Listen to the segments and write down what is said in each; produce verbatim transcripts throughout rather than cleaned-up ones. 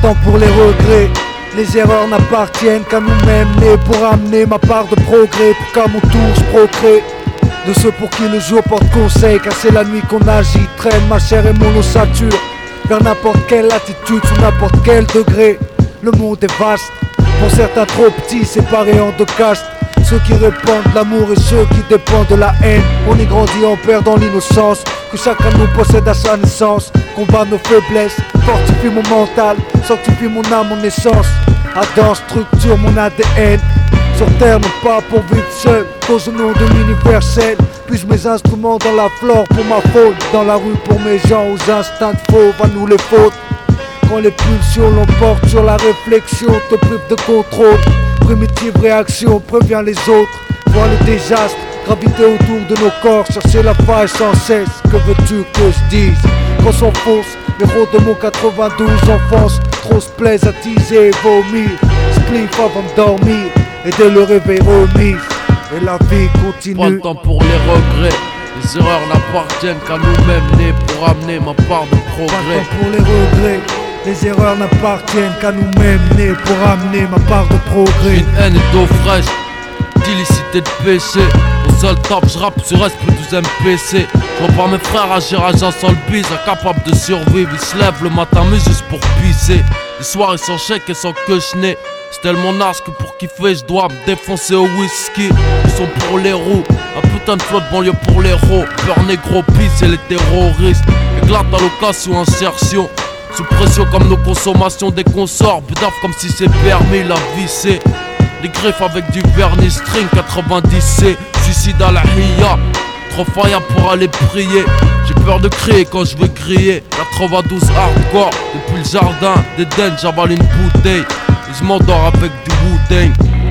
temps pour les regrets. Les erreurs n'appartiennent qu'à nous-mêmes, nés pour amener ma part de progrès, pour qu'à mon tour je procrée de ceux pour qui le jour porte conseil, car c'est la nuit qu'on agit, traîne ma chair et mon ossature vers n'importe quelle attitude, sous n'importe quel degré. Le monde est vaste, pour certains trop petits, séparés en deux castes. Ceux qui répandent l'amour et ceux qui dépendent de la haine. On y grandit en perdant l'innocence que chacun nous possède à sa naissance. Combat nos faiblesses, fortifie mon mental, sanctifie mon âme, mon essence. Adam structure mon A D N. Sur terre, non pas pour vivre seul, cause au nom de l'universel. Puis mes instruments dans la flore pour ma faute, dans la rue pour mes gens aux instincts de fauve, à nous les fautes. Quand les pulsions l'emportent sur la réflexion, te prive de contrôle. Primitive réaction prévient les autres. Voir le désastre graviter autour de nos corps, chercher la faille sans cesse. Que veux-tu que je dise quand s'enfonce les routes de mon quatre-vingt-douze enfance? Trop se plaisent à teaser et vomir, spliff avant de dormir et dès le réveil remise. Et la vie continue. Pas le temps pour les regrets. Les erreurs n'appartiennent qu'à nous-mêmes, nés pour amener ma part de progrès. Pas le temps pour les regrets. Les erreurs n'appartiennent qu'à nous-mêmes, nés pour amener ma part de progrès. Une haine et d'eau fraîche, d'illicité de péché. Au seul top, j'rappe sur S plus douze M P C. Je vois pas mes frères agir à jeun sans le bise, incapables de survivre. Ils se lèvent le matin mais juste pour pisser. Les soirées sans chèque et sans que je n'ai. C'est tellement naze que pour kiffer je dois me défoncer au whisky. Ils sont pour les roues, un putain de flotte banlieue pour les ros. Peur négro, pisse et les terroristes. Éclate à l'occasion, insertion. Sous pression comme nos consommations des consorts. Bidaf comme si c'est permis, la vie c'est des griffes avec du vernis string quatre-vingt-dix C. Suicide à la hiya, trop faillant pour aller prier. J'ai peur de crier quand je veux griller. quatre-vingt-douze hardcore, depuis le jardin d'Eden j'avale une bouteille et je m'endors avec du Wu-Tang.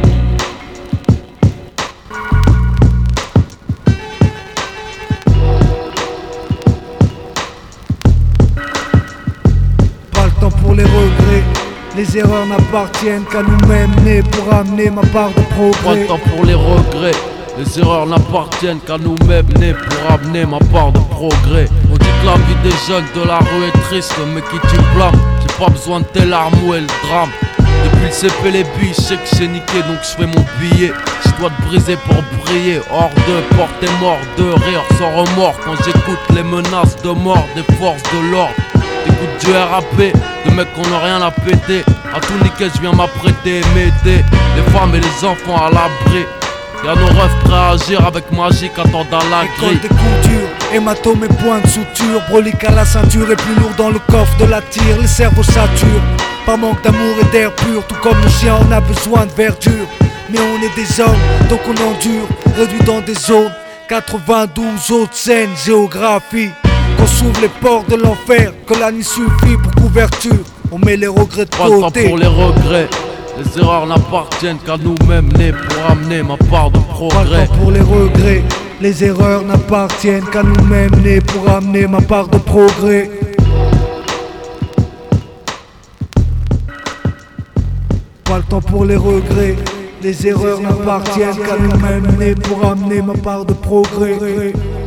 Pour les regrets, les erreurs n'appartiennent qu'à nous-mêmes, nés pour amener ma part de progrès. Pas le temps pour les regrets, les erreurs n'appartiennent qu'à nous-mêmes, nés pour amener ma part de progrès. On dit que la vie des jeunes de la rue est triste, mais qui tu blâmes? J'ai pas besoin de tes larmes ou le drame. Depuis le C P les billes, je sais que j'ai niqué donc je fais mon billet. Je dois te briser pour briller, hors de porter mort, de rire sans remords. Quand j'écoute les menaces de mort des forces de l'ordre. J'écoute du R A P, de mecs qu'on n'a rien à péter. À tout niquer, je viens m'apprêter et m'aider. Les femmes et les enfants à l'abri. Y'a nos rêves prêts à agir avec magie qu'attendent à la grille. École des coutures, hématomes et points de suture. Brolique à la ceinture et plus lourd dans le coffre de la tire. Les cerveaux saturent, par manque d'amour et d'air pur. Tout comme le chien, on a besoin de verdure. Mais on est des hommes, donc on endure. Réduit dans des zones, quatre-vingt-douze autres scènes, géographie. Qu'on s'ouvre les portes de l'enfer, que la nuit suffit pour couverture. On met les regrets de côté. Pas le temps pour les regrets. Les erreurs n'appartiennent qu'à nous-mêmes, nés pour amener ma part de progrès. Pas le temps pour les regrets. Les erreurs n'appartiennent qu'à nous-mêmes, nés pour amener ma part de progrès. Pas le temps pour les regrets. Les erreurs n'appartiennent qu'à nous-mêmes, nés pour amener ma part de progrès.